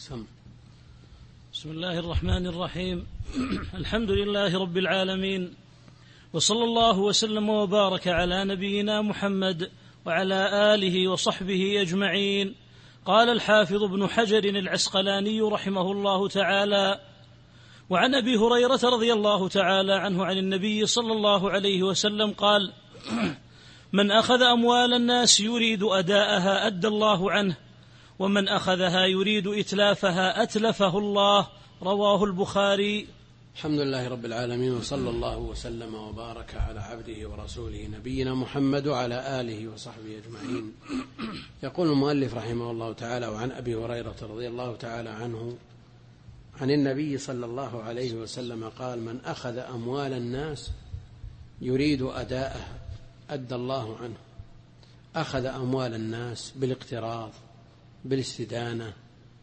بسم الله الرحمن الرحيم. الحمد لله رب العالمين، وصلى الله وسلم وبارك على نبينا محمد وعلى آله وصحبه أجمعين. قال الحافظ ابن حجر العسقلاني رحمه الله تعالى: وعن أبي هريرة رضي الله تعالى عنه عن النبي صلى الله عليه وسلم قال: من أخذ أموال الناس يريد أداءها أدى الله عنه، ومن أخذها يريد إتلافها أتلفه الله. رواه البخاري. الحمد لله رب العالمين، وصلى الله وسلم وبارك على عبده ورسوله نبينا محمد وعلى آله وصحبه أجمعين. يقول المؤلف رحمه الله تعالى: وعن أبي هريرة رضي الله تعالى عنه عن النبي صلى الله عليه وسلم قال: من أخذ أموال الناس يريد أداءها أدى الله عنه. أخذ أموال الناس بالاقتراض، بالاستدانة،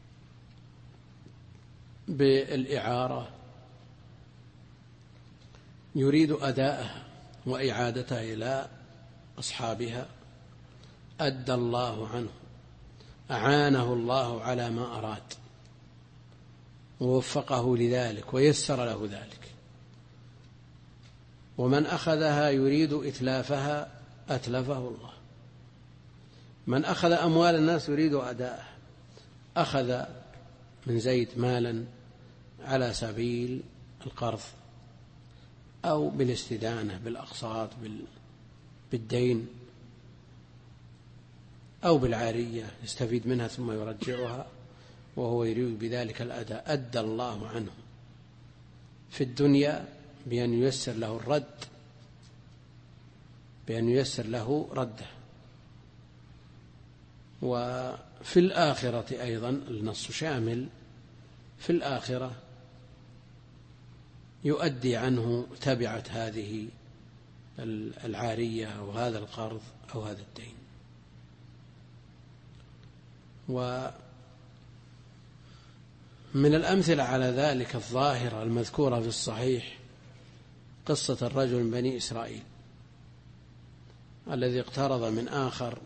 بالإعارة، يريد أداءها وإعادتها إلى أصحابها، أدى الله عنه، أعانه الله على ما أراد ووفقه لذلك ويسر له ذلك. ومن أخذها يريد إتلافها أتلفه الله. من أخذ أموال الناس يريد أداءها، أخذ من زيد مالا على سبيل القرض أو بالاستدانة بالأقساط بالدين أو بالعارية، يستفيد منها ثم يرجعها وهو يريد بذلك الأداء، أدى الله عنه في الدنيا بأن ييسر له الرد، بأن ييسر له رده. وفي الآخرة أيضا النص شامل، في الآخرة يؤدي عنه تبعة هذه العارية أو هذا القرض أو هذا الدين. ومن الأمثلة على ذلك الظاهرة المذكورة في الصحيح قصة الرجل من بني إسرائيل الذي اقترض من آخر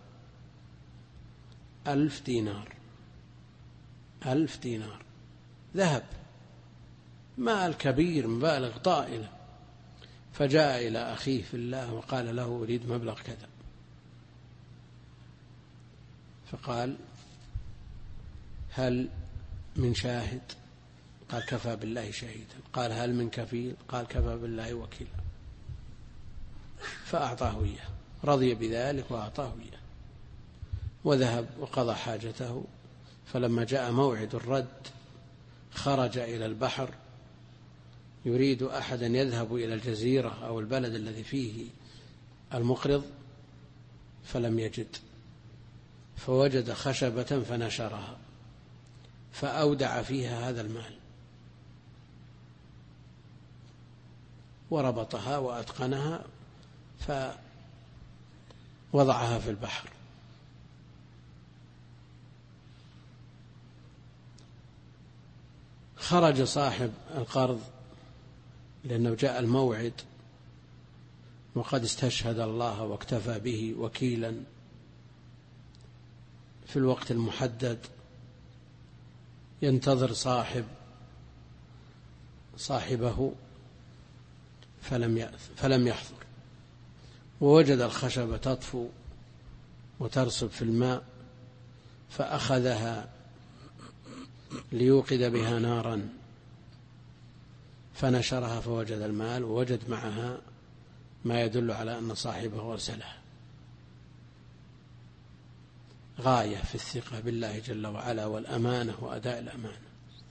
1000 دينار، 1000 دينار ذهب، مال كبير مبالغ طائلة، فجاء إلى أخيه في الله وقال له: أريد مبلغ كذا. فقال: هل من شاهد؟ قال: كفى بالله شهيدا. قال: هل من كفيل؟ قال: كفى بالله وكيلا. فأعطاه إياه، رضي بذلك وأعطاه إياه، وذهب وقضى حاجته. فلما جاء موعد الرد خرج إلى البحر يريد أحدا يذهب إلى الجزيرة أو البلد الذي فيه المقرض، فلم يجد، فوجد خشبة فنشرها فأودع فيها هذا المال وربطها وأتقنها فوضعها في البحر. خرج صاحب القرض لأنه جاء الموعد وقد استشهد الله واكتفى به وكيلا في الوقت المحدد، ينتظر صاحبه فلم يحضر، ووجد الخشبة تطفو وترسب في الماء، فأخذها ليوقد بها نارا فنشرها فوجد المال، ووجد معها ما يدل على أن صاحبه أرسلها. غاية في الثقة بالله جل وعلا والأمانة وأداء الأمانة.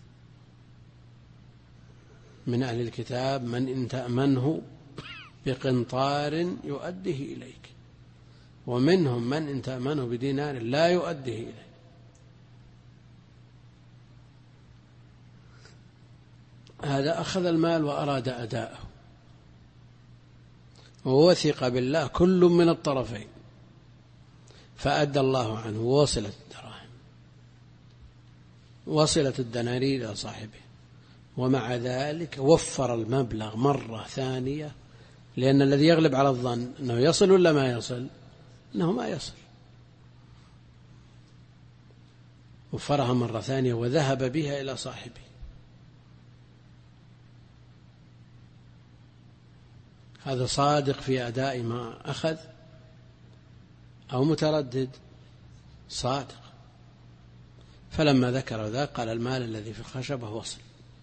من أهل الكتاب من إن تأمنه بقنطار يؤديه إليك، ومنهم من إن تأمنه بدينار لا يؤديه إليك. هذا أخذ المال وأراد أداءه ووثق بالله كل من الطرفين، فأدى الله عنه، ووصلت الدراهم، وصلت الدنانير إلى صاحبه، ومع ذلك وفر المبلغ مرة ثانية، لأن الذي يغلب على الظن أنه يصل ولا ما يصل، أنه ما يصل، وفرها مرة ثانية وذهب بها إلى صاحبه. هذا صادق في أداء ما أخذ أو متردد؟ صادق. فلما ذكر ذلك قال المال الذي في الخشبة وصل،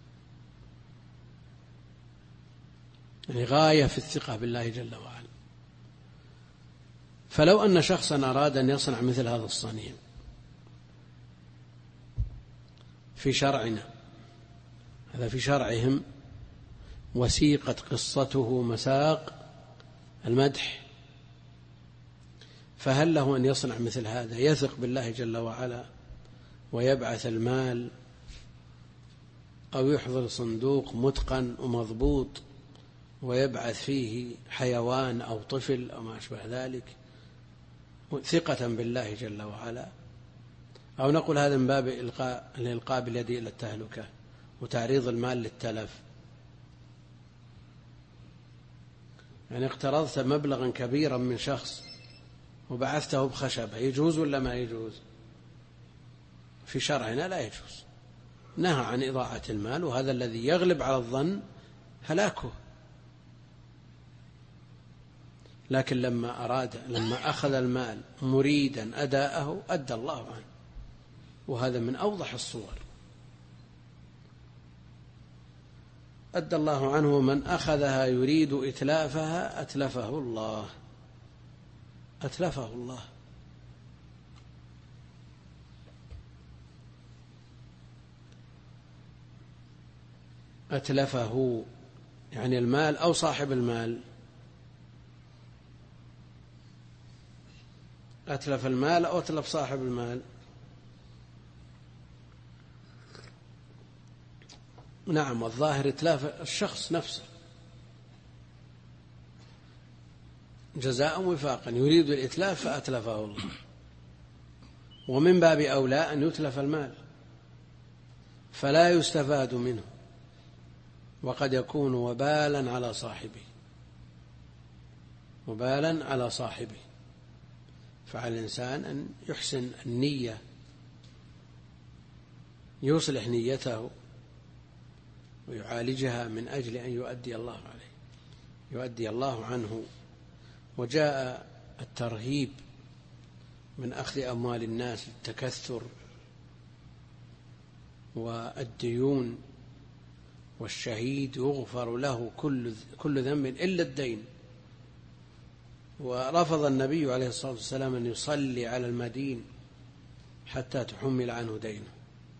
يعني غاية في الثقة بالله جل وعلا. فلو أن شخصا أراد أن يصنع مثل هذا الصنيع في شرعنا، هذا في شرعهم وسيقت قصته مساق المدح، فهل له أن يصنع مثل هذا؟ يثق بالله جل وعلا ويبعث المال، أو يحضر صندوق متقن ومضبوط ويبعث فيه حيوان أو طفل أو ما أشبه ذلك ثقة بالله جل وعلا؟ أو نقول هذا من باب الإلقاء باليد إلى التهلكة وتعريض المال للتلف. يعني اقترضت مبلغا كبيرا من شخص وبعثته بخشبة، يجوز ولا ما يجوز؟ في شرعنا لا يجوز، نهى عن إضاعة المال، وهذا الذي يغلب على الظن هلاكه. لكن لما أخذ المال مريدا أداءه أدى الله عنه، وهذا من أوضح الصور. أدى الله عنه، ومن أخذها يريد إتلافها أتلفه الله، أتلفه الله. أتلفه يعني المال أو صاحب المال، أتلف المال أو أتلف صاحب المال. نعم، والظاهر إتلاف الشخص نفسه جزاء وفاقا، يريد الإتلاف فأتلفه الله، ومن باب أولى أن يتلف المال فلا يستفاد منه، وقد يكون وبالا على صاحبه، وبالا على صاحبه. فعلى الإنسان أن يحسن النية، يصلح نيته ويعالجها من أجل أن يؤدي الله عليه، يؤدي الله عنه. وجاء الترهيب من أخذ أموال الناس للتكثر والديون، والشهيد يغفر له كل ذنب إلا الدين. ورفض النبي عليه الصلاة والسلام أن يصلي على المدين حتى تحمل عنه دينه.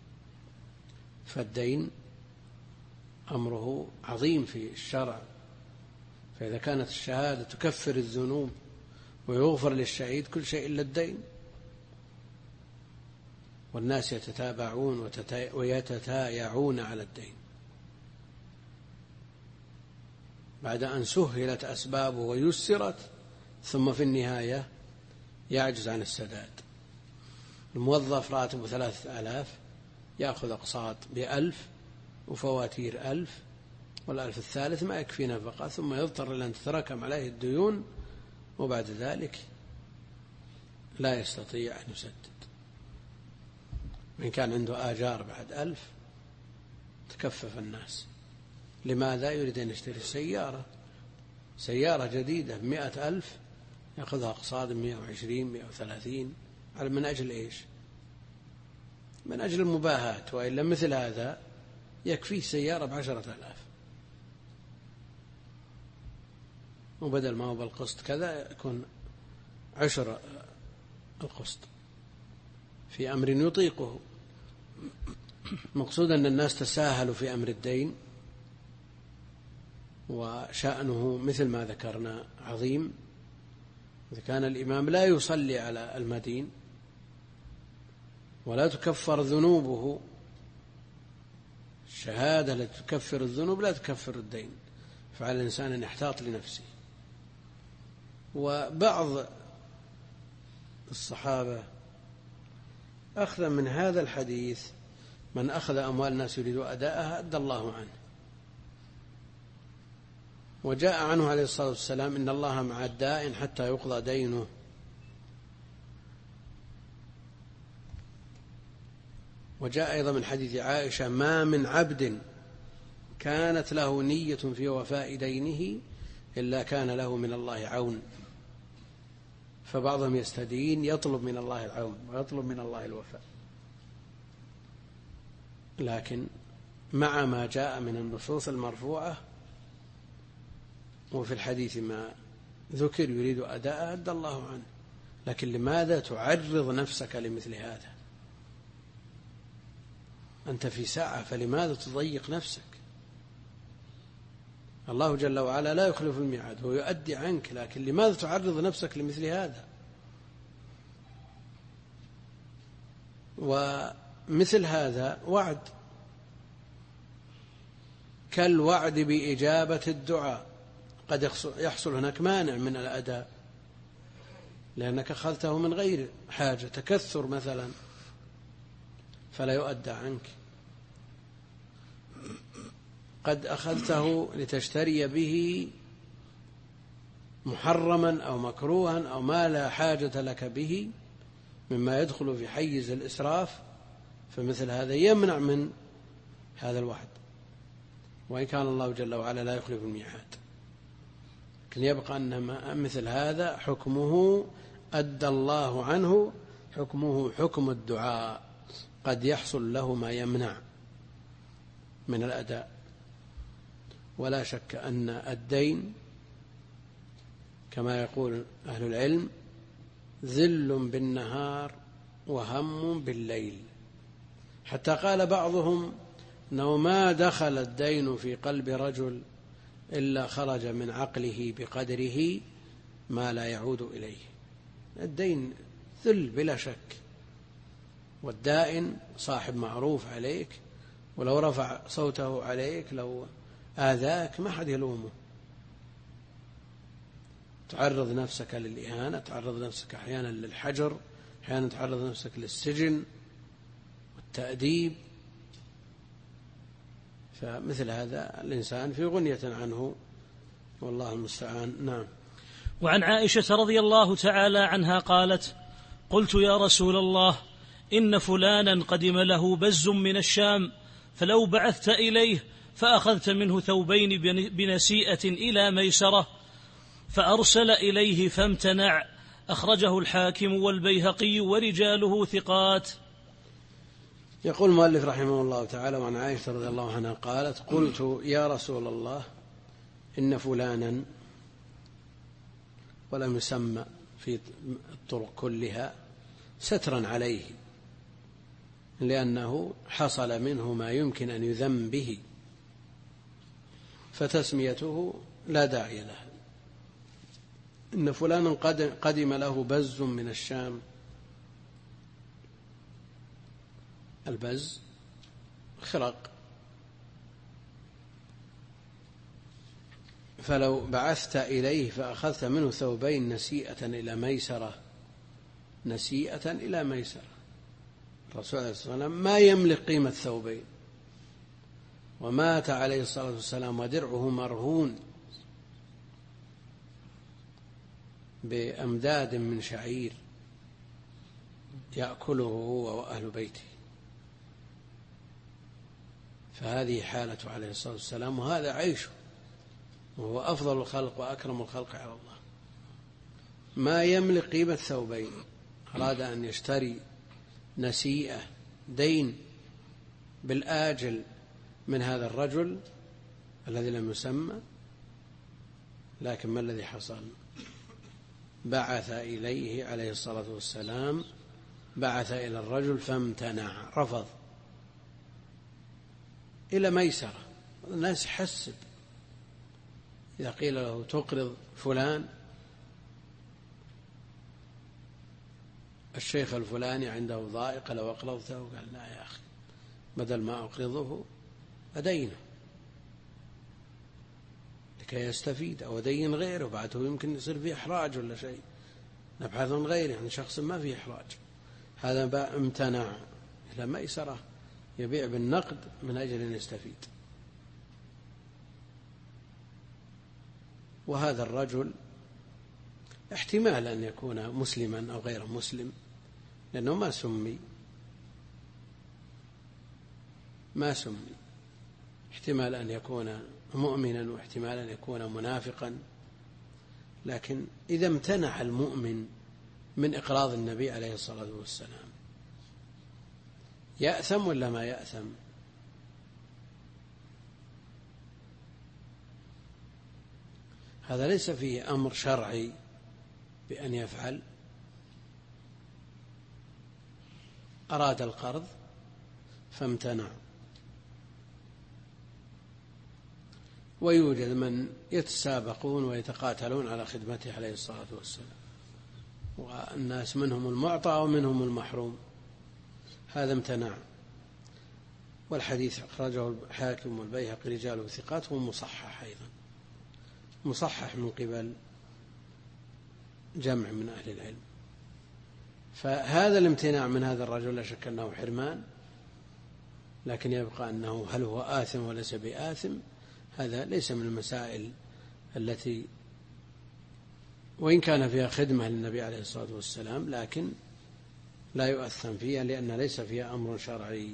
فالدين أمره عظيم في الشرع، فإذا كانت الشهادة تكفر الذنوب ويغفر للشهيد كل شيء إلا الدين، والناس يتتابعون ويتتايعون على الدين بعد أن سهلت أسبابه ويسرت، ثم في النهاية يعجز عن السداد. الموظف راتبه 3000 يأخذ أقساط ب1000 وفواتير 1000، والألف الثالث ما يكفي نفقة، ثم يضطر إلى أن تتراكم عليه الديون، وبعد ذلك لا يستطيع أن يسدد. من كان عنده آجار بعد 1000 تكفف الناس. لماذا؟ يريد أن يشتري سيارة جديدة ب100,000 يأخذها أقساط 120 130. من أجل إيش؟ من أجل المباهاة. وإلا مثل هذا يكفيه سيارة ب10,000، وبدل ما هو بالقسط كذا يكون 10 القسط في أمر يطيقه. مقصود أن الناس تساهلوا في أمر الدين، وشأنه مثل ما ذكرنا عظيم. إذا كان الإمام لا يصلي على المدين ولا تكفر ذنوبه، الشهادة التي تكفر الذنوب لا تكفر الدين، فعلى الإنسان أن يحتاط لنفسه. وبعض الصحابة أخذ من هذا الحديث: من أخذ أموال الناس يريد أداءها أدى الله عنه. وجاء عنه عليه الصلاة والسلام: إن الله مع الدائن حتى يقضى دينه. وجاء أيضا من حديث عائشة: ما من عبد كانت له نية في وفاء دينه إلا كان له من الله عون. فبعضهم يستدين يطلب من الله العون ويطلب من الله الوفاء، لكن مع ما جاء من النصوص المرفوعة وفي الحديث ما ذكر يريد أداء أدى الله عنه. لكن لماذا تعرض نفسك لمثل هذا؟ أنت في ساعة، فلماذا تضيق نفسك؟ الله جل وعلا لا يخلف الميعاد، هو يؤدي عنك، لكن لماذا تعرض نفسك لمثل هذا؟ ومثل هذا وعد كالوعد بإجابة الدعاء، قد يحصل هناك مانع من الأداء لأنك أخذته من غير حاجة، تكثر مثلا، فلا يؤدى عنك. قد أخذته لتشتري به محرما أو مكروها أو ما لا حاجة لك به مما يدخل في حيز الإسراف، فمثل هذا يمنع من هذا الوعد، وإن كان الله جل وعلا لا يخلف الميعاد. لكن يبقى أن مثل هذا حكمه أدى الله عنه، حكمه حكم الدعاء، قد يحصل له ما يمنع من الأداء. ولا شك أن الدين كما يقول أهل العلم ذل بالنهار وهم بالليل، حتى قال بعضهم أنه ما دخل الدين في قلب رجل إلا خرج من عقله بقدره ما لا يعود إليه. الدين ذل بلا شك، والدائن صاحب معروف عليك، ولو رفع صوته عليك لو آذاك ما حد يلومه. تعرض نفسك للإهانة، تعرض نفسك أحيانا للحجر، أحيانا تعرض نفسك للسجن والتأديب، فمثل هذا الإنسان في غنية عنه، والله المستعان. نعم. وعن عائشة رضي الله تعالى عنها قالت: قلت يا رسول الله إن فلانا قدم له بز من الشام، فلو بعثت إليه فأخذت منه ثوبين بنسيئة إلى ميسرة، فأرسل إليه فامتنع. أخرجه الحاكم والبيهقي ورجاله ثقات. يقول المؤلف رحمه الله تعالى: وعن عائشة رضي الله عنها قالت: قلت يا رسول الله إن فلانا، ولم يسمى في الطرق كلها سترا عليه، لأنه حصل منه ما يمكن أن يذم به، فتسميته لا داعي له. إن فلانا قدم له بز من الشام. البز خرق، فلو بعثت إليه فأخذت منه ثوبين نسيئة إلى ميسرة، نسيئة إلى ميسرة. الرسول عليه الصلاة والسلام ما يملك قيمة ثوبين، ومات عليه الصلاة والسلام ودرعه مرهون بأمداد من شعير يأكله هو وأهل بيته، فهذه حالته عليه الصلاة والسلام، وهذا عيشه، وهو أفضل الخلق وأكرم الخلق على الله. ما يملك قيمة ثوبين، أراد أن يشتري نسيئة دين بالآجل من هذا الرجل الذي لم يسمى، لكن ما الذي حصل؟ بعث إليه عليه الصلاة والسلام، بعث إلى الرجل فامتنع، رفض، إلى ميسرة. الناس حسب إذا قيل له تقرض فلان الشيخ الفلاني عنده ضائقة لو أقرضته، قال لا يا أخي، بدل ما أقرضه أدينه لكي يستفيد، أو أدين غيره بعده يمكن يصير فيه إحراج ولا شيء، نبحث عن غيره، يعني شخص ما فيه إحراج. هذا امتنع إلى ميسرة، يبيع بالنقد من أجل أن يستفيد. وهذا الرجل احتمال أن يكون مسلما أو غير مسلم، لأنه ما سمي، ما سمي، احتمال أن يكون مؤمنا واحتمال أن يكون منافقا، لكن إذا امتنع المؤمن من إقراض النبي عليه الصلاة والسلام يأثم ولا ما يأثم؟ هذا ليس فيه أمر شرعي بأن يفعل. أراد القرض فامتنع، ويوجد من يتسابقون ويتقاتلون على خدمته عليه الصلاة والسلام، والناس منهم المعطى ومنهم المحروم، هذا امتنع. والحديث أخرجه الحاكم والبيهقي رجاله ثقات ومصحح أيضا، مصحح من قبل جمع من أهل العلم. فهذا الامتناع من هذا الرجل لا شك أنه حرمان، لكن يبقى أنه هل هو آثم وليس بآثم، هذا ليس من المسائل التي وإن كان فيها خدمة للنبي عليه الصلاة والسلام لكن لا يؤثم فيها، لأن ليس فيها أمر شرعي.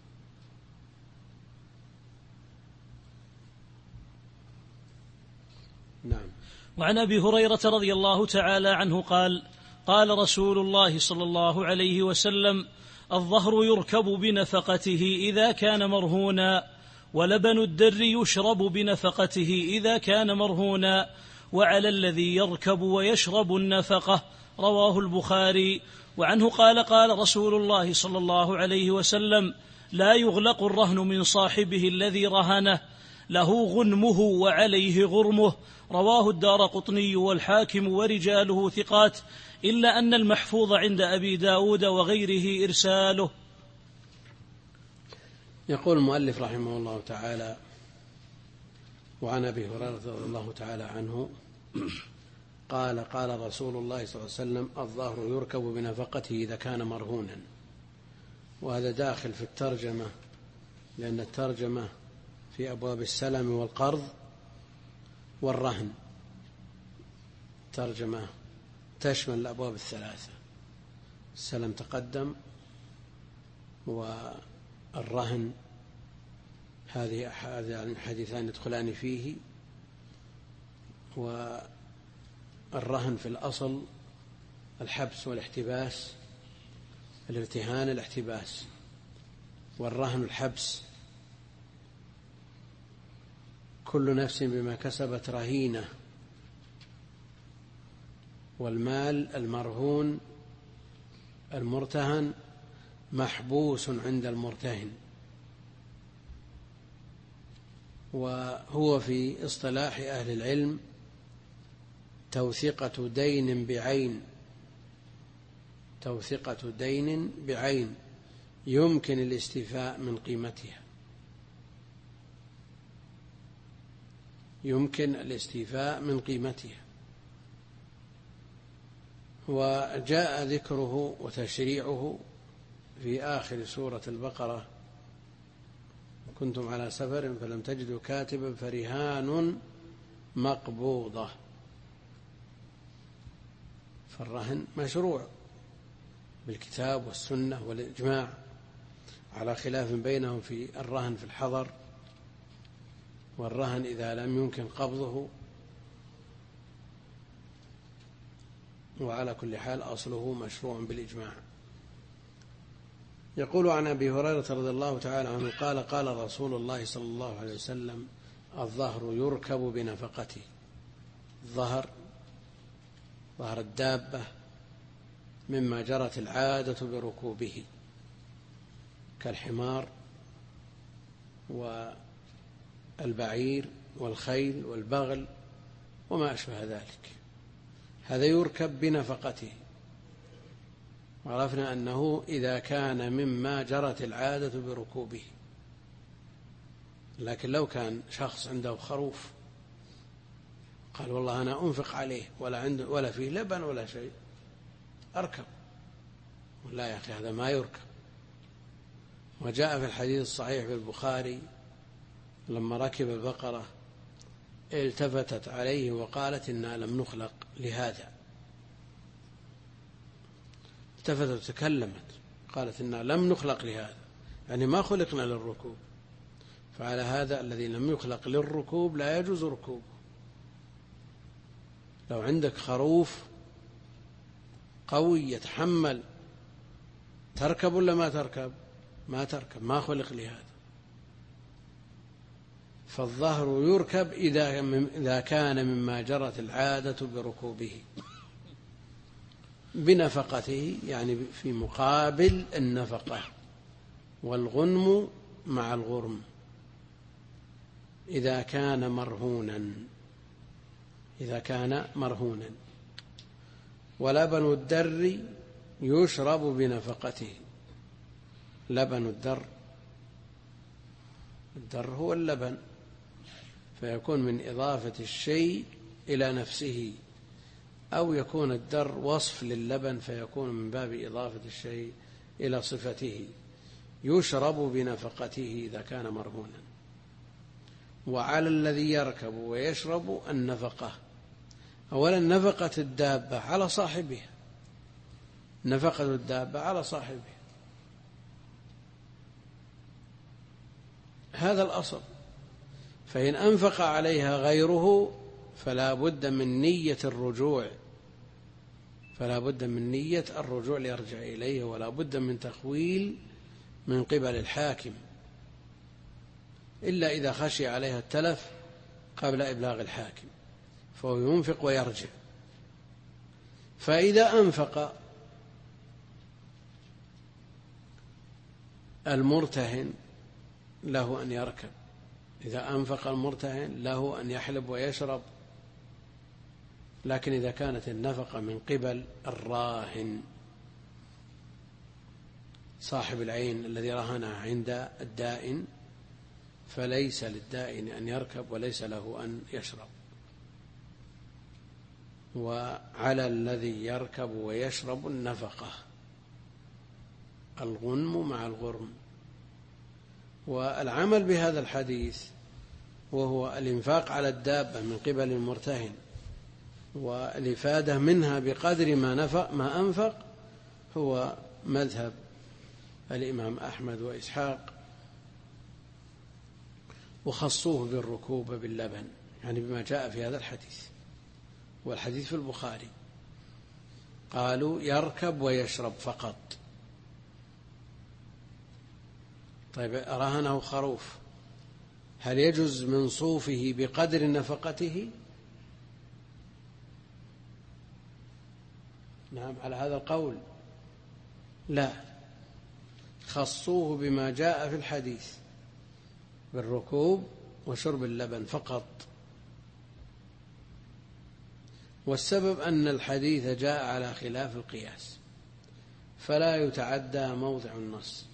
نعم. وعن أبي هريرة رضي الله تعالى عنه قال: قال رسول الله صلى الله عليه وسلم: الظهر يركب بنفقته إذا كان مرهونا، ولبن الدر يشرب بنفقته إذا كان مرهونا، وعلى الذي يركب ويشرب النفقة. رواه البخاري. وعنه قال: قال رسول الله صلى الله عليه وسلم: لا يغلق الرهن من صاحبه الذي رهنه، له غنمه وعليه غرمه. رواه الدارقطني والحاكم ورجاله ثقات، إلا أن المحفوظ عند أبي داود وغيره إرساله. يقول المؤلف رحمه الله تعالى: وعن أبي هريرة رضي الله تعالى عنه قال: قال رسول الله صلى الله عليه وسلم: الظهر يركب بنفقته إذا كان مرهونا. وهذا داخل في الترجمة، لأن الترجمة في أبواب السلم والقرض والرهن، ترجمة تشمل الأبواب الثلاثة، السلم تقدم، والرهن هذه حديثان يدخلان فيه. والرهن في الأصل الحبس والاحتباس، الارتهان الاحتباس، والرهن الحبس. كل نفس بما كسبت رهينة، والمال المرهون المرتهن محبوس عند المرتهن. وهو في اصطلاح أهل العلم توثيقة دين بعين، توثيقة دين بعين يمكن الاستيفاء من قيمتها، يمكن الاستيفاء من قيمتها. وجاء ذكره وتشريعه في آخر سورة البقرة: كنتم على سفر فلم تجدوا كاتبا فرهان مقبوضة. فالرهن مشروع بالكتاب والسنة والإجماع، على خلاف بينهم في الرهن في الحضر، والرهن إذا لم يمكن قبضه. وعلى كل حال أصله مشروع بالإجماع. يقول عن أبي هريرة رضي الله تعالى عنه قال: قال رسول الله صلى الله عليه وسلم: الظهر يركب بنفقته. الظهر ظهر الدابة مما جرت العادة بركوبه، كالحمار والبعير والخيل والبغل وما أشبه ذلك، هذا يركب بنفقته. وعرفنا أنه إذا كان مما جرت العادة بركوبه. لكن لو كان شخص عنده خروف قال: والله أنا أنفق عليه ولا فيه لبن ولا شيء، أركب. لا يا أخي، هذا ما يركب. وجاء في الحديث الصحيح في البخاري: لما ركب البقرة التفتت عليه وقالت: إنا لم نخلق لهذا. التفتت وتكلمت، قالت: إنا لم نخلق لهذا، يعني ما خلقنا للركوب، فعلى هذا الذي لم يخلق للركوب لا يجوز ركوبه. لو عندك خروف قوي يتحمل، تركب ولا ما تركب؟ ما تركب، ما خلق لهذا. فالظهر يركب إذا كان مما جرت العادة بركوبه بنفقته، يعني في مقابل النفقة، والغنم مع الغرم إذا كان مرهونا. ولبن الدر يشرب بنفقته. لبن الدر هو اللبن، فيكون من إضافة الشيء إلى نفسه، أو يكون الدر وصف للبن فيكون من باب إضافة الشيء إلى صفته. يشرب بنفقته إذا كان مرهونا. وعلى الذي يركب ويشرب النفقة. أولا نفقة الدابة على صاحبها، نفقة الدابة على صاحبها، هذا الأصل. فإن أنفق عليها غيره فلا بد من نية الرجوع، ليرجع إليه، ولا بد من تخويل من قبل الحاكم، إلا إذا خشي عليها التلف قبل إبلاغ الحاكم، فهو ينفق ويرجع. فإذا أنفق المرتهن له أن يركب، إذا أنفق المرتهن له أن يحلب ويشرب. لكن إذا كانت النفقة من قبل الراهن صاحب العين الذي رهنها عند الدائن، فليس للدائن أن يركب وليس له أن يشرب. وعلى الذي يركب ويشرب النفقة، الغنم مع الغرم. والعمل بهذا الحديث وهو الإنفاق على الدابة من قبل المرتهن، والإفادة منها بقدر ما أنفق، هو مذهب الإمام أحمد وإسحاق، وخصوه بالركوب باللبن، يعني بما جاء في هذا الحديث، والحديث في البخاري. قالوا يركب ويشرب فقط. طيب رهنه خروف، هل يجوز من صوفه بقدر نفقته؟ نعم، على هذا القول لا، خصوه بما جاء في الحديث بالركوب وشرب اللبن فقط. والسبب أن الحديث جاء على خلاف القياس، فلا يتعدى موضع النص.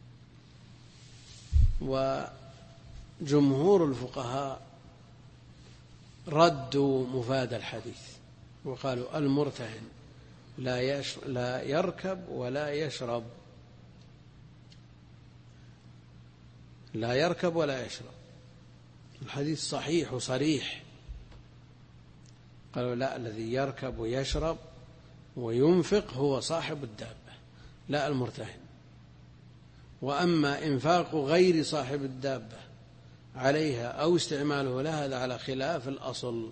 وجمهور الفقهاء ردوا مفاد الحديث وقالوا المرتهن لا يركب ولا يشرب، لا يركب ولا يشرب. الحديث صحيح وصريح. قالوا لا، الذي يركب ويشرب وينفق هو صاحب الدابة لا المرتهن. وأما إنفاق غير صاحب الدابة عليها أو استعماله لها هذا على خلاف الأصل،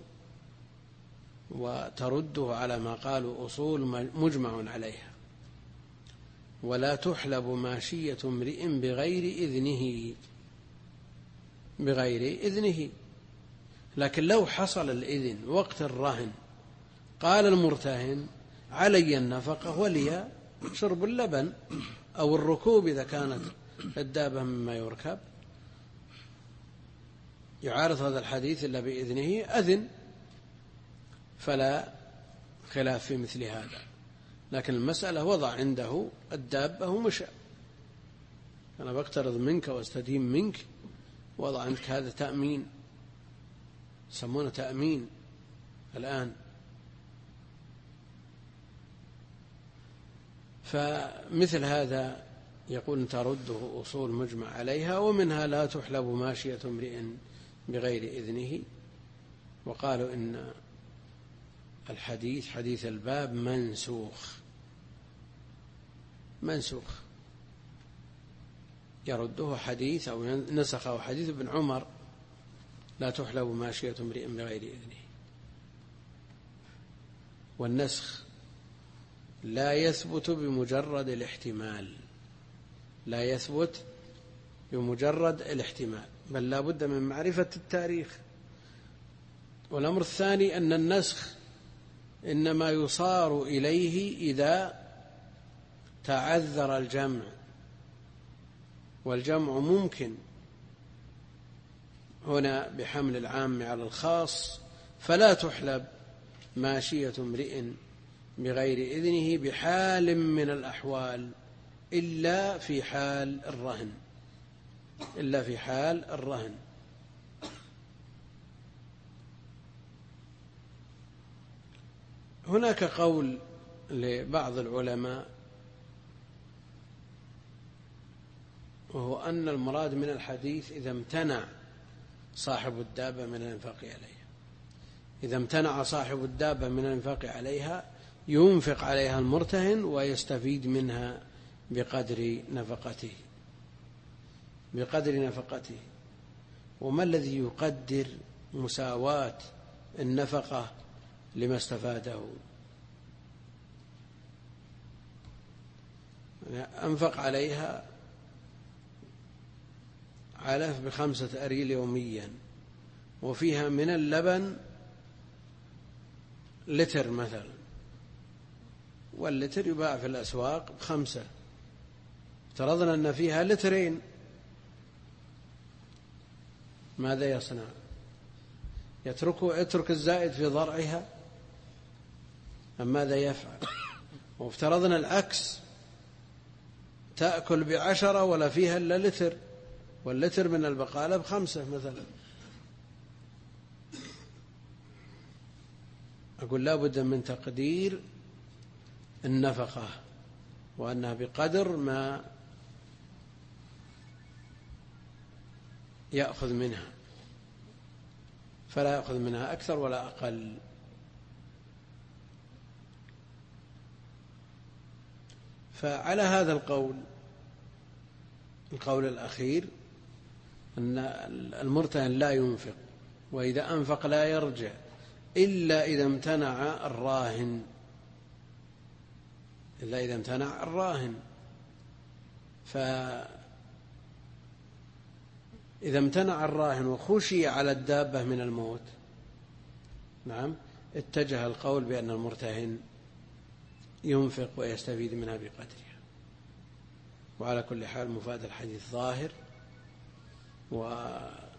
وترده على ما قالوا أصول مجمع عليها. ولا تحلب ماشية امرئ بغير إذنه. لكن لو حصل الإذن وقت الرهن، قال المرتهن علي النفقة ولي شرب اللبن أو الركوب إذا كانت الدابة مما يركب، يعارض هذا الحديث إلا بإذنه، أذن، فلا خلاف في مثل هذا. لكن المسألة وضع عنده الدابة ومشى، أنا بقترض منك واستدين منك، وضع عندك هذا تأمين، يسمونه تأمين الآن. فمثل هذا يقول ترده أصول مجمع عليها، ومنها لا تحلب ماشية امرئ بغير إذنه. وقالوا إن الحديث حديث الباب منسوخ يرده حديث أو نسخه حديث ابن عمر: لا تحلب ماشية امرئ بغير إذنه. والنسخ لا يثبت بمجرد الاحتمال، لا يثبت بمجرد الاحتمال، بل لا بد من معرفة التاريخ. والأمر الثاني أن النسخ إنما يصار إليه إذا تعذر الجمع، والجمع ممكن هنا بحمل العام على الخاص، فلا تحلب ماشية امرئ بغير إذنه بحال من الأحوال إلا في حال الرهن، إلا في حال الرهن. هناك قول لبعض العلماء، وهو أن المراد من الحديث إذا امتنع صاحب الدابة من الإنفاق عليها، إذا امتنع صاحب الدابة من الإنفاق عليها ينفق عليها المرتهن ويستفيد منها بقدر نفقته، بقدر نفقته. وما الذي يقدر مساواة النفقة لما استفاده؟ أنفق عليها علف ب5 أريل يوميا، وفيها من اللبن لتر مثلا، واللتر يباع في الأسواق ب5، افترضنا أن فيها لترين، ماذا يصنع؟ يترك الزائد في ضرعها أم ماذا يفعل؟ وافترضنا العكس، تأكل ب10 ولا فيها إلا لتر، واللتر من البقالة ب5 مثلا. أقول لا بد من تقدير النفقة، وأنها بقدر ما يأخذ منها، فلا يأخذ منها أكثر ولا أقل. فعلى هذا القول الأخير أن المرتهن لا ينفق، وإذا أنفق لا يرجع إلا إذا امتنع الراهن، إلا إذا امتنع الراهن. فإذا امتنع الراهن وخشي على الدابة من الموت، نعم، اتجه القول بأن المرتهن ينفق ويستفيد منها بقدرها. وعلى كل حال مفاد الحديث ظاهر، والقول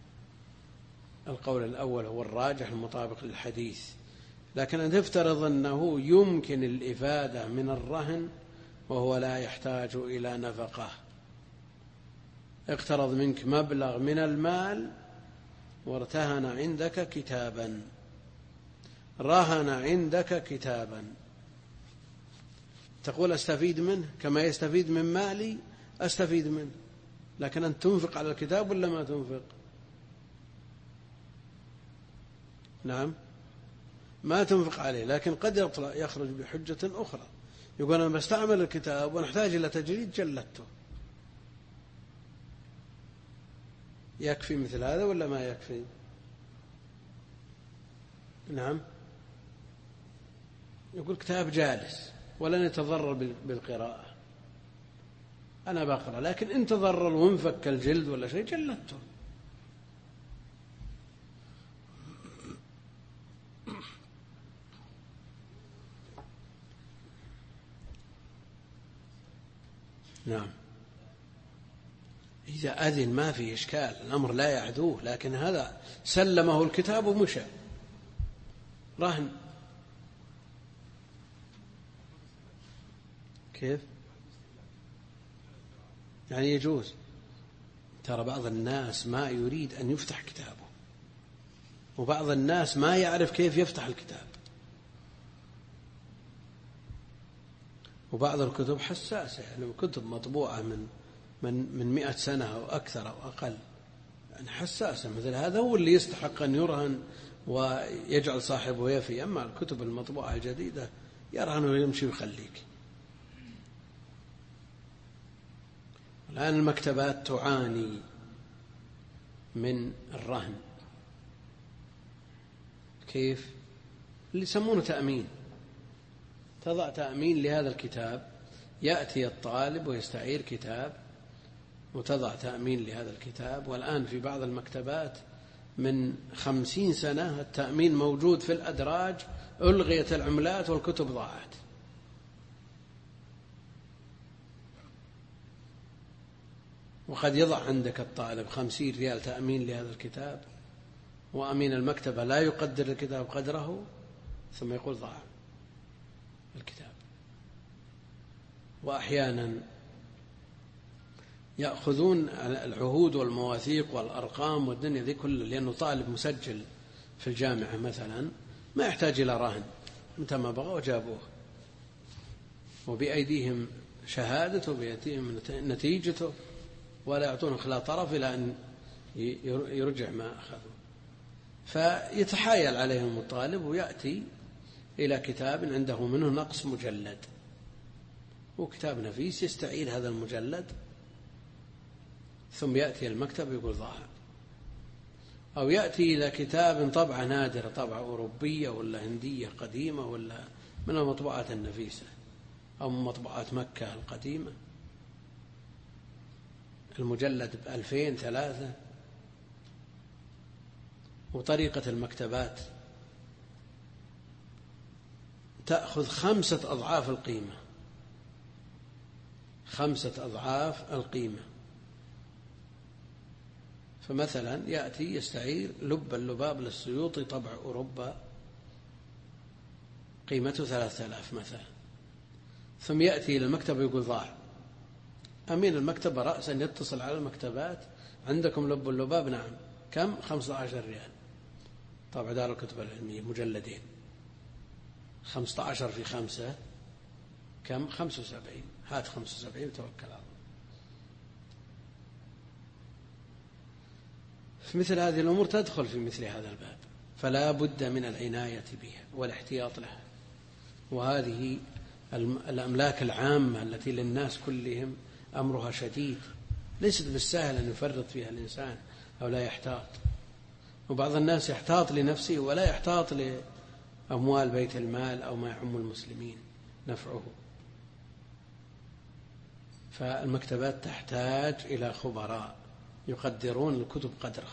الأول هو الراجح المطابق للحديث. لكن أن تفترض أنه يمكن الإفادة من الرهن وهو لا يحتاج إلى نفقة. اقترض منك مبلغ من المال وارتهن عندك كتابا، رهن عندك كتابا، تقول أستفيد منه كما يستفيد من مالي، أستفيد منه، لكن أن تنفق على الكتاب ولا ما تنفق؟ نعم، ما تنفق عليه، لكن قد يخرج بحجة أخرى، يقول أنا بستعمل الكتاب ونحتاج إلى تجريد جلدته. يكفي مثل هذا ولا ما يكفي؟ نعم، يقول كتاب جالس ولن يتضرر بالقراءة، أنا بقرأ، لكن إن تضرر وانفك الجلد ولا شيء جلدته. نعم، إذا أذن ما في إشكال، الأمر لا يعدوه، لكن هذا سلمه الكتاب ومشى رهن. كيف؟ يعني يجوز. ترى بعض الناس ما يريد أن يفتح كتابه، وبعض الناس ما يعرف كيف يفتح الكتاب، وبعض الكتب حساسة، يعني كتب مطبوعة من 100 سنة أو أكثر أو أقل، يعني حساسة. مثل هذا هو اللي يستحق أن يرهن ويجعل صاحبه يفي. أما الكتب المطبوعة الجديدة يرهن ويمشي ويخليك. الآن المكتبات تعاني من الرهن. كيف؟ اللي يسمونه تأمين، تضع تأمين لهذا الكتاب، يأتي الطالب ويستعير كتاب وتضع تأمين لهذا الكتاب. والآن في بعض المكتبات من 50 سنة التأمين موجود في الأدراج، ألغيت العملات والكتب ضاعت. وقد يضع عندك الطالب 50 ريال تأمين لهذا الكتاب، وأمين المكتبة لا يقدر الكتاب قدره، ثم يقول ضاع الكتاب. وأحيانا يأخذون العهود والمواثيق والأرقام والدنيا ذي كله، لأنه طالب مسجل في الجامعة مثلا ما يحتاج إلى رهن، متى ما بغوا جابوه، وبأيديهم شهادته وبأيديهم نتيجته، ولا يعطون خلا طرف إلى أن يرجع ما أخذوا. فيتحايل عليهم الطالب ويأتي إلى كتاب عنده منه نقص مجلد، وكتاب نفيس، يستعير هذا المجلد ثم يأتي المكتب يقول ضاع. أو يأتي إلى كتاب طبعة نادرة، طبعة أوروبية ولا هندية قديمة ولا من المطبوعات النفيسة أو من مطبوعات مكة القديمة، المجلد ب2000 3. وطريقة المكتبات تأخذ 5 أضعاف القيمة، 5 أضعاف القيمة. فمثلا يأتي يستعير لب اللباب للسيوطي طبع أوروبا قيمته 3000 مثلا، ثم يأتي إلى المكتبة يقول ضاع. أمين المكتبة رأسا يتصل على المكتبات، عندكم لب اللباب؟ نعم. كم؟ 15 ريال. طبع دار الكتب العلمية مجلدين، 15 في 5 كم؟ 75. هات 75 وتوكل على الله. في مثل هذه الأمور تدخل في مثل هذا الباب، فلا بد من العناية بها والاحتياط لها. وهذه الأملاك العامة التي للناس كلهم أمرها شديد، ليست بالسهل أن يفرط فيها الإنسان أو لا يحتاط. وبعض الناس يحتاط لنفسه ولا يحتاط لأموال بيت المال أو ما يعم المسلمين نفعه. فالمكتبات تحتاج إلى خبراء يقدرون الكتب قدرها.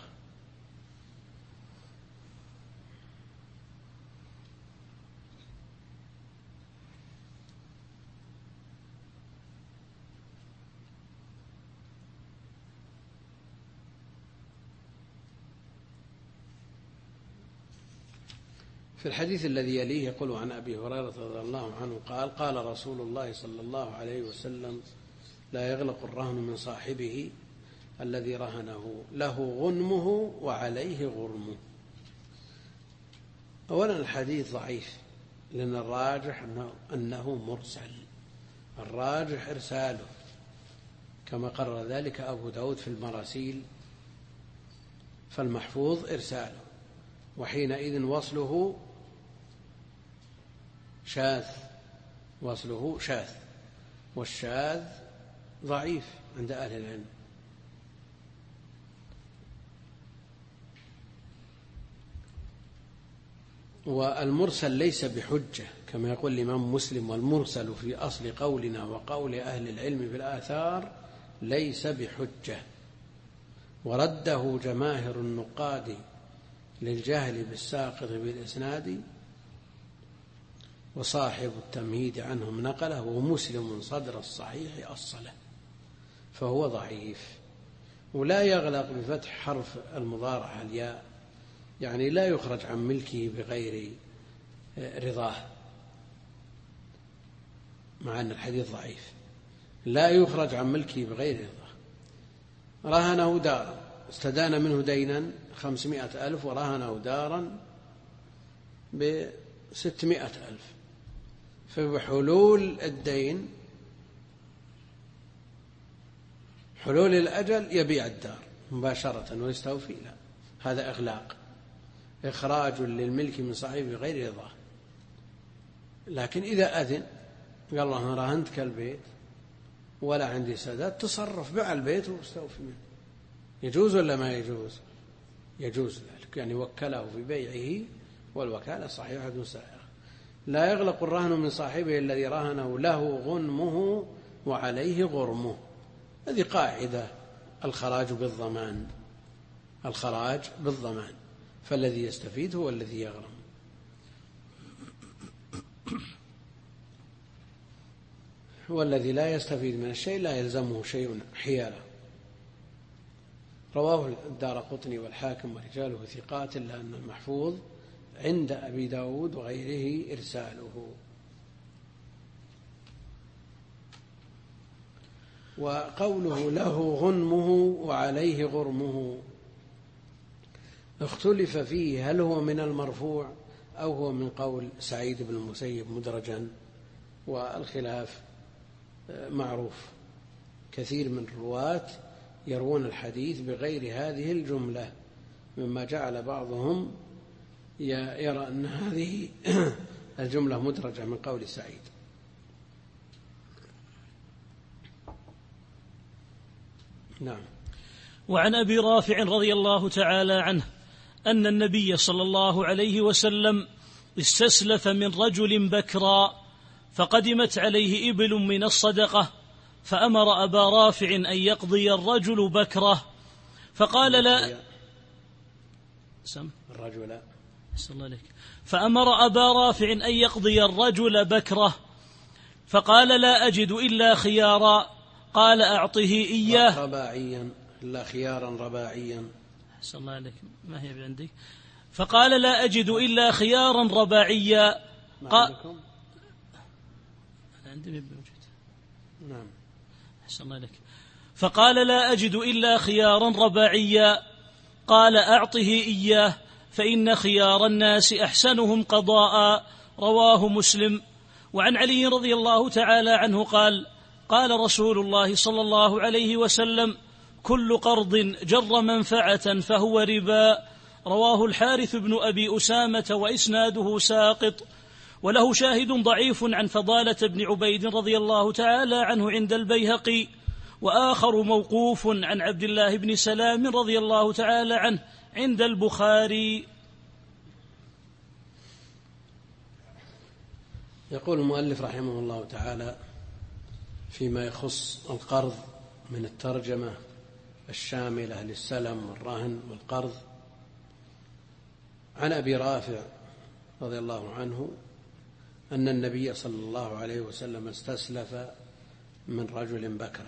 في الحديث الذي يليه يقول عن أبي هريرة رضي الله عنه قال: قال رسول الله صلى الله عليه وسلم: لا يغلق الرهن من صاحبه الذي رهنه، له غنمه وعليه غرمه. أولا الحديث ضعيف، لأن الراجح أنه مرسل، الراجح إرساله كما قرر ذلك أبو داود في المراسيل، فالمحفوظ إرساله، وحينئذ وصله شاذ، وصله شاذ، والشاذ ضعيف عند أهل العلم. والمرسل ليس بحجة كما يقول الإمام مسلم: والمرسل في أصل قولنا وقول أهل العلم في الآثار ليس بحجة. ورده جماهر النقاد للجهل بالساقط بالإسناد، وصاحب التمهيد عنهم نقله، ومسلم صدر الصحيح أصله، فهو ضعيف. ولا يغلق بفتح حرف المضارعة الياء، يعني لا يخرج عن ملكه بغير رضاه، مع أن الحديث ضعيف. لا يخرج عن ملكه بغير رضاه. رهنه دارا، استدان منه دينا 500,000 ورهنه دارا ب600,000، فبحلول الدين، حلول الأجل، يبيع الدار مباشرة ويستوفي. لا، هذا إغلاق، إخراج للملك من صاحبه بغير رضاه. لكن إذا أذن قال: الله أنا راهنتك البيت ولا عندي سداد، تصرف، بيع البيت واستوفي منه. يجوز ولا ما يجوز؟ يجوز ذلك، يعني وكله في بيعه والوكالة صحيحة سائرة. لا يغلق الرهن من صاحبه الذي رهنه له غنمه وعليه غرمه. هذه قاعدة، الخراج بالضمان، الخراج بالضمان، فالذي يستفيد هو الذي يغرم. والذي لا يستفيد من الشيء لا يلزمه شيء حياله. رواه الدارقطني والحاكم ورجاله ثقات، إلا أن المحفوظ عند أبي داود وغيره إرساله. وقوله له غنمه وعليه غرمه اختلف فيه، هل هو من المرفوع أو هو من قول سعيد بن المسيب مدرجا، والخلاف معروف. كثير من الرواة يروون الحديث بغير هذه الجملة، مما جعل بعضهم يرى أن هذه الجملة مدرجة من قول سعيد. نعم. وعن أبي رافع رضي الله تعالى عنه أن النبي صلى الله عليه وسلم استسلف من رجل بكرا، فقدمت عليه إبل من الصدقة، فأمر أبا رافع أن يقضي الرجل بكره، فقال لا الرجل فأمر أبا رافع أن يقضي الرجل بكره، فقال لا أجد إلا خيارا، قال أعطه إياه رباعيا، إلا خيارا رباعيا. أحسن الله عليك، ما هي بعندي. فقال لا أجد إلا خيارا رباعيا. عندي موجود. نعم. أحسن الله عليك. فقال لا أجد إلا خيارا رباعيا، قال أعطه إياه فإن خيار الناس أحسنهم قضاء. رواه مسلم. وعن علي رضي الله تعالى عنه قال قال رسول الله صلى الله عليه وسلم كل قرض جر منفعة فهو ربا. رواه الحارث بن أبي أسامة وإسناده ساقط، وله شاهد ضعيف عن فضالة بن عبيد رضي الله تعالى عنه عند البيهقي، وآخر موقوف عن عبد الله بن سلام رضي الله تعالى عنه عند البخاري. يقول المؤلف رحمه الله تعالى فيما يخص القرض من الترجمة الشاملة للسلم والرهن والقرض: عن أبي رافع رضي الله عنه أن النبي صلى الله عليه وسلم استسلف من رجل بكرا.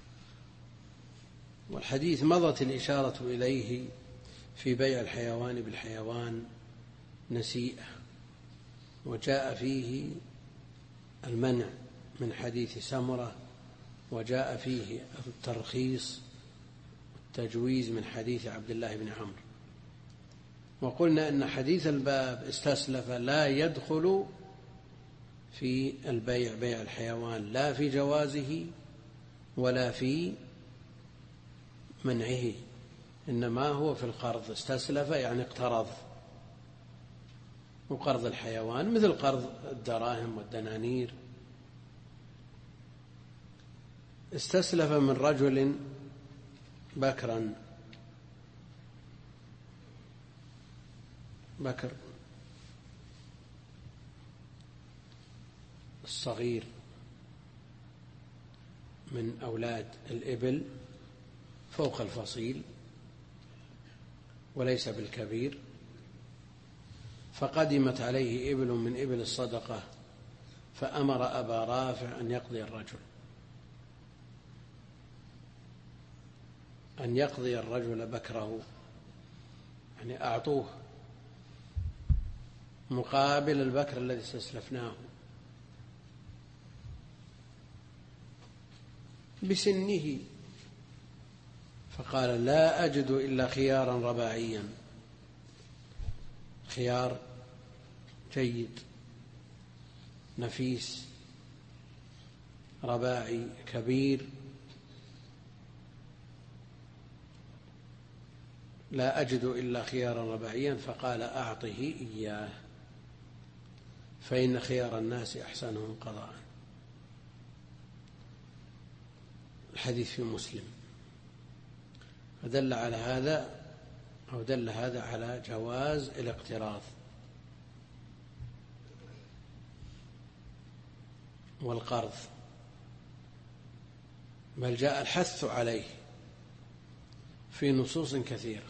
والحديث مضت الإشارة إليه في بيع الحيوان بالحيوان نسيئة، وجاء فيه المنع من حديث سمرة، وجاء فيه الترخيص والتجويز من حديث عبد الله بن عمرو. وقلنا أن حديث الباب استسلف لا يدخل في البيع، بيع الحيوان، لا في جوازه ولا في منعه، إنما هو في القرض. استسلف يعني اقترض، وقرض الحيوان مثل قرض الدراهم والدنانير. استسلف من رجل بكرا، بكر الصغير من أولاد الإبل فوق الفصيل وليس بالكبير، فقدمت عليه إبل من إبل الصدقة، فأمر أبا رافع أن يقضي الرجل، أن يقضي الرجل بكره، يعني أعطوه مقابل البكر الذي استسلفناه بسنه، فقال لا أجد إلا خيارا رباعيا، خيار جيد نفيس رباعي كبير، لا أجد إلا خيارا رباعيا، فقال أعطه إياه فإن خيار الناس أحسنهم قضاء. الحديث في مسلم، فدل على هذا أو دل هذا على جواز الاقتراض والقرض، بل جاء الحث عليه في نصوص كثيرة،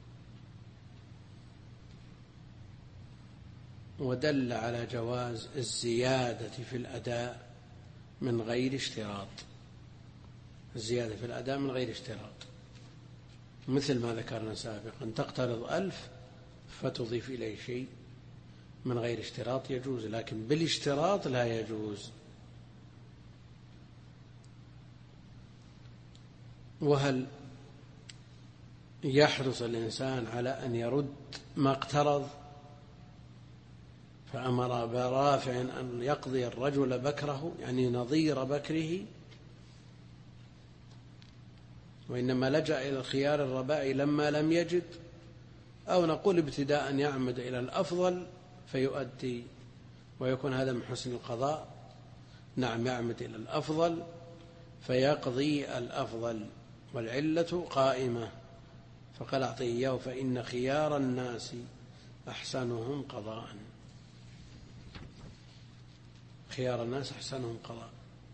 ودل على جواز الزيادة في الأداء من غير اشتراط، الزيادة في الأداء من غير اشتراط، مثل ما ذكرنا سابقا، تقترض 1000 فتضيف إليه شيء من غير اشتراط يجوز، لكن بالاشتراط لا يجوز. وهل يحرص الإنسان على أن يرد ما اقترض، فأمر برافع أن يقضي الرجل بكره، يعني نظير بكره، وإنما لجأ إلى الخيار الربائي لما لم يجد، أو نقول ابتداء يعمد إلى الأفضل فيؤدي ويكون هذا من حسن القضاء؟ نعم، يعمد إلى الأفضل فيقضي الأفضل، والعلة قائمة، فقال أعطيه إياه فإن خيار الناس أحسنهم قضاء، خيار الناس أحسنهم قضاء.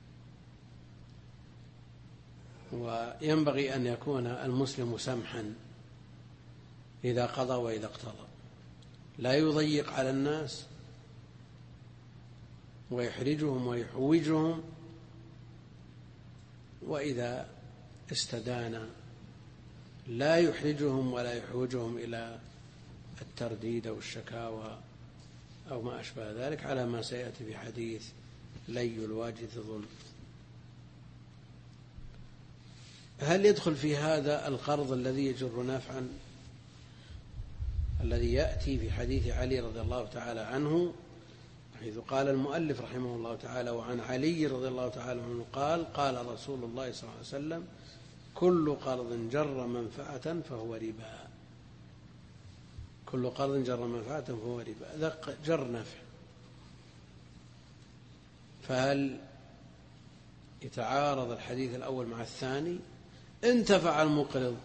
وينبغي أن يكون المسلم سمحا إذا قضى وإذا اقتضى، لا يضيق على الناس ويحرجهم ويحوجهم، وإذا استدان لا يحرجهم ولا يحوجهم إلى الترديد أو الشكاوى أو ما أشبه ذلك، على ما سيأتي في حديث لي الواجد ظلم. هل يدخل في هذا القرض الذي يجر نفعا الذي يأتي في حديث علي رضي الله تعالى عنه، حيث قال المؤلف رحمه الله تعالى: وعن علي رضي الله تعالى عنه قال: قال رسول الله صلى الله عليه وسلم: كل قرض جر منفعة فهو ربا. كل قرض جر منفعة فهو ربا، هذا جر نفع، فهل يتعارض الحديث الأول مع الثاني؟ انتفع المقرض،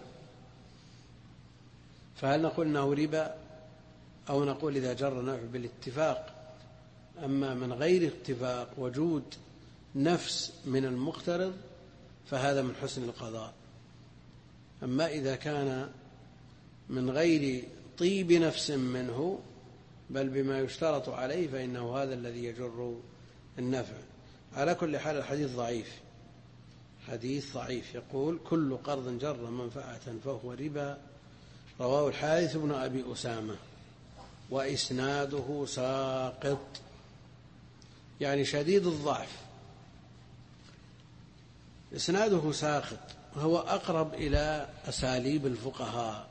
فهل نقول إنه ربا، أو نقول إذا جر نفع بالاتفاق؟ أما من غير اتفاق وجود نفس من المقترض فهذا من حسن القضاء، أما إذا كان من غير طيب نفس منه بل بما يشترط عليه فإنه هذا الذي يجر النفع. على كل حال الحديث ضعيف، حديث ضعيف، يقول: كل قرض جر منفعة فهو ربا، رواه الحارث بن أبي أسامة، وإسناده ساقط، يعني شديد الضعف، إسناده ساقط، وهو أقرب إلى أساليب الفقهاء،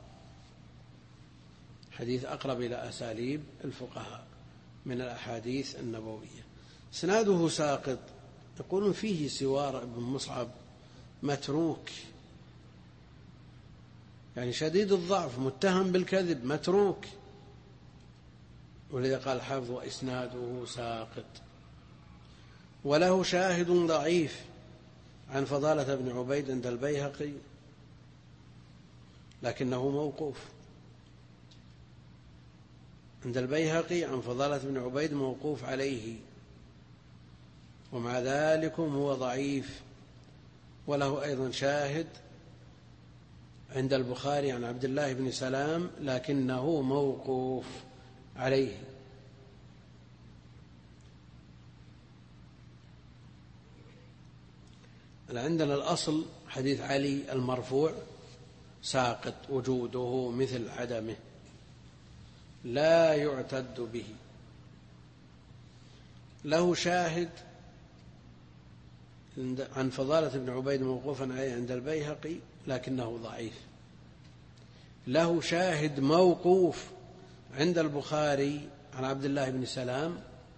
حديث أقرب إلى أساليب الفقهاء من الأحاديث النبوية. إسناده ساقط، يقولون فيه سوار بن مصعب متروك، يعني شديد الضعف، متهم بالكذب، متروك، ولذا قال الحافظ: وإسناده ساقط. وله شاهد ضعيف عن فضالة بن عبيد عند البيهقي، لكنه موقوف، عند البيهقي عن فضالة بن عبيد موقوف عليه، ومع ذلك هو ضعيف. وله أيضا شاهد عند البخاري عن عبد الله بن سلام، لكنه موقوف عليه. عندنا الأصل حديث علي المرفوع ساقط، وجوده مثل عدمه، لا يعتد به. له شاهد عن فضالة بن عبيد موقوفا عليه عند البيهقي، لكنه ضعيف. له شاهد موقوف عند البخاري عن عبد الله بن سلام،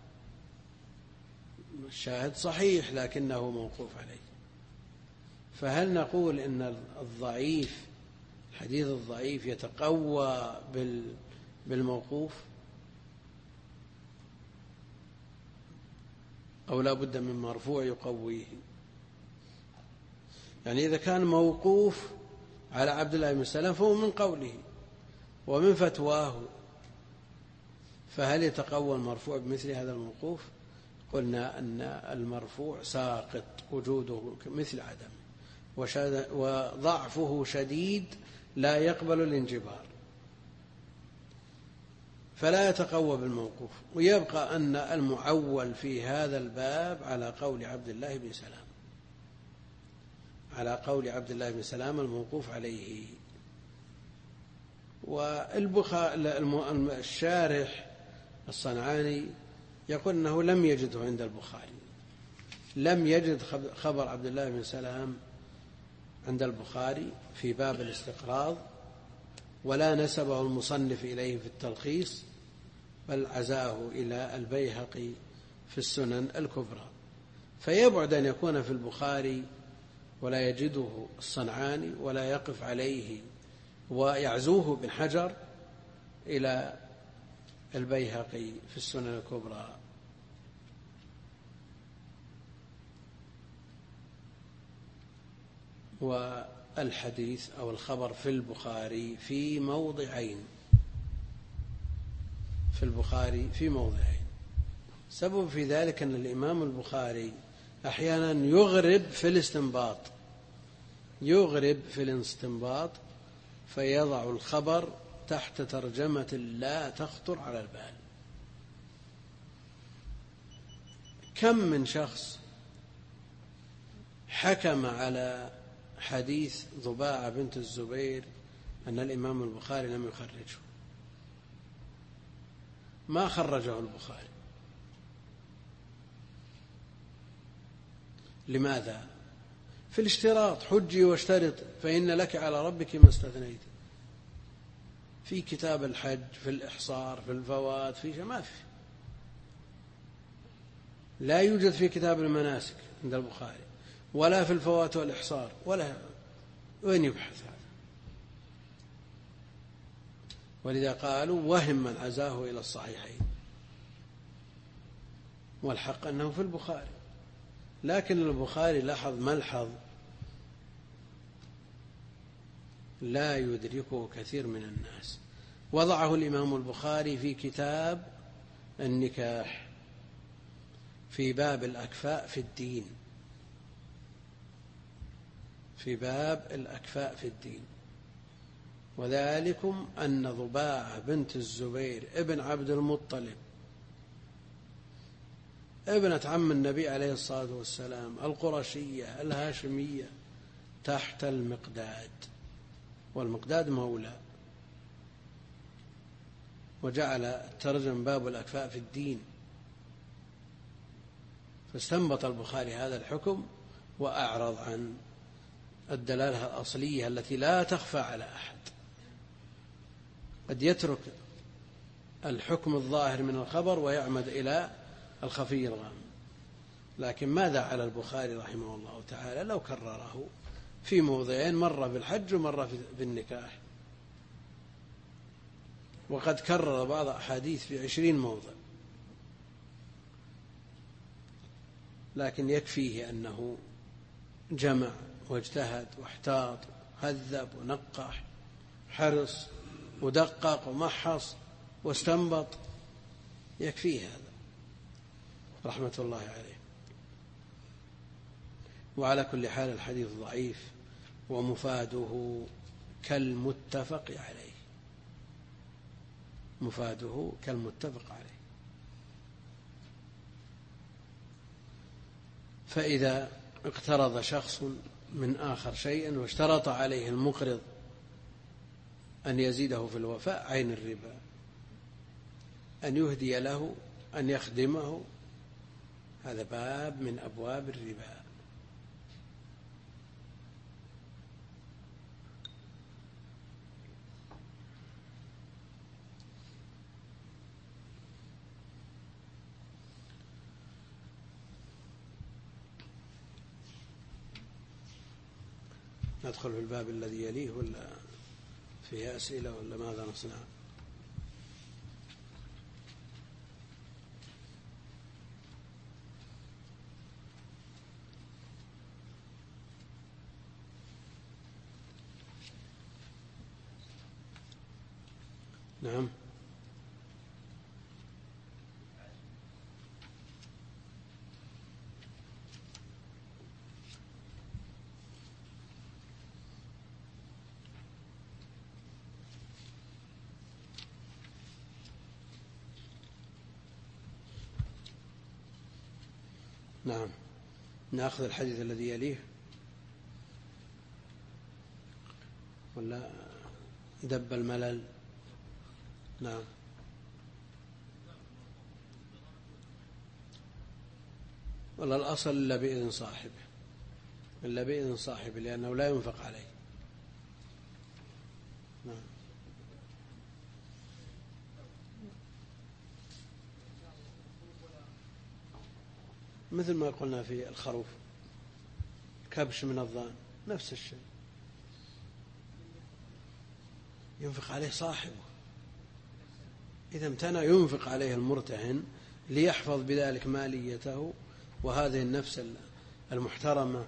الشاهد صحيح لكنه موقوف عليه. فهل نقول إن الضعيف، الحديث الضعيف يتقوى بالموقوف، أو لا بد من مرفوع يقويه؟ يعني إذا كان موقوف على عبد الله بن سلام فهو من قوله ومن فتواه، فهل يتقوى المرفوع بمثل هذا الموقوف؟ قلنا أن المرفوع ساقط وجوده مثل عدم، وضعفه شديد لا يقبل الانجبار، فلا يتقوى بالموقوف. ويبقى أن المعول في هذا الباب على قول عبد الله بن سلام، على قول عبد الله بن سلام الموقوف عليه. الشارح الصنعاني يقول أنه لم يجده عند البخاري، لم يجد خبر عبد الله بن سلام عند البخاري في باب الاستقراض، ولا نسبه المصنف إليه في التلخيص، بل عزاه إلى البيهقي في السنن الكبرى. فيبعد أن يكون في البخاري ولا يجده الصنعاني ولا يقف عليه ويعزوه بن حجر إلى البيهقي في السنن الكبرى. والحديث أو الخبر في البخاري في موضعين، في البخاري في موضعين. سبب في ذلك أن الإمام البخاري أحيانا يغرب في الاستنباط، يغرب في الاستنباط فيضع الخبر تحت ترجمة لا تخطر على البال. كم من شخص حكم على حديث ضباعة بنت الزبير أن الإمام البخاري لم يخرجه، ما خرجه البخاري. لماذا؟ في الاشتراط، حجي واشترط فإن لك على ربك ما استثنيت. في كتاب الحج، في الإحصار، في الفوات، في ما في، لا يوجد في كتاب المناسك عند البخاري، ولا في الفوات والإحصار، ولا وين يبحث هذا؟ ولذا قالوا وهم من عزاه إلى الصحيحين، والحق أنه في البخاري. لكن البخاري لاحظ ملحظ لا يدركه كثير من الناس، وضعه الإمام البخاري في كتاب النكاح في باب الأكفاء في الدين، في باب الأكفاء في الدين. وذلكم أن ضباعة بنت الزبير ابن عبد المطلب ابنة عم النبي عليه الصلاة والسلام القرشية الهاشمية تحت المقداد، والمقداد مولى، وجعل ترجم باب الأكفاء في الدين. فاستنبط البخاري هذا الحكم وأعرض عن الدلالة الأصلية التي لا تخفى على أحد. قد يترك الحكم الظاهر من الخبر ويعمد إلى الخفي الغامض. لكن ماذا على البخاري رحمه الله تعالى لو كرره في موضعين، مرة في الحج ومرة في النكاح، وقد كرر بعض أحاديث في 20 موضع. لكن يكفيه أنه جمع واجتهد واحتاط هذب ونقح، حرص ودقق ومحص واستنبط، يكفيه هذا رحمة الله عليه. وعلى كل حال الحديث ضعيف، ومفاده كالمتفق عليه، مفاده كالمتفق عليه. فإذا اقترض شخص من آخر شيئا واشترط عليه المقرض أن يزيده في الوفاء عين الربا، أن يهدي له، أن يخدمه، هذا باب من أبواب الربا. ندخل في الباب الذي يليه ولا فيه أسئلة ولا ماذا نصنع؟ نعم. نعم. نأخذ الحديث الذي يليه ولا دب الملل؟ نعم. ولا الأصل إلا بإذن صاحبه، إلا بإذن صاحبه، لأنه لا ينفق عليه. نعم. مثل ما قلنا في الخروف، كبش من الضأن نفس الشيء، ينفق عليه صاحبه. إذا امتنع ينفق عليه المرتهن ليحفظ بذلك ماليته وهذه النفس المحترمة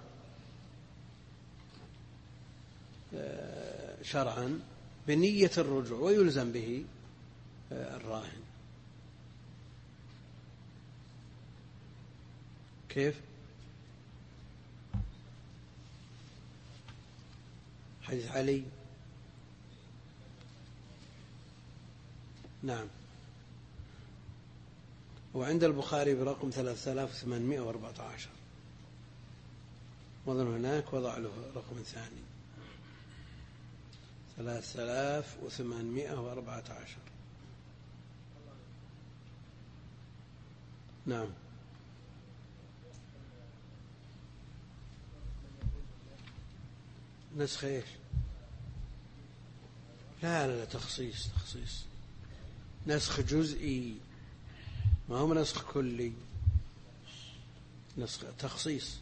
شرعا بنية الرجوع، ويلزم به الراهن. كيف؟ حديث علي. نعم. وعند البخاري برقم 3814، وضع هناك وضع له رقم ثاني 3814. نعم. نسخ ايش؟ لا تخصيص نسخ جزئي، ما هو نسخ كلي، نسخ تخصيص.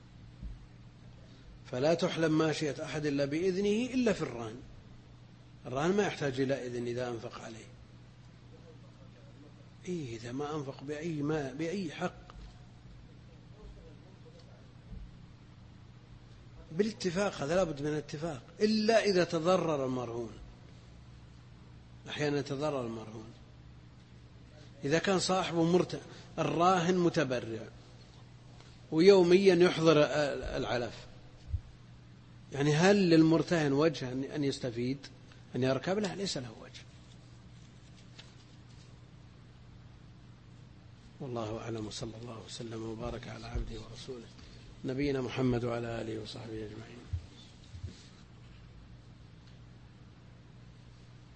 فلا تحلم ماشية أحد إلا بإذنه إلا في الرهن. الرهن ما يحتاج إلى إذن إذا أنفق عليه. إذا ما أنفق بأي حق بالاتفاق، هذا لابد من الاتفاق، إلا إذا تضرر المرهون. أحيانا يتضرر المرهون إذا كان صاحبه الراهن متبرع ويوميا يحضر العلف، يعني هل للمرتهن وجه أن يستفيد أن يركب؟ لا، ليس له وجه. والله أعلم، وصلى الله وسلم وبارك على عبده ورسوله نبينا محمد وعلى آله وصحبه أجمعين.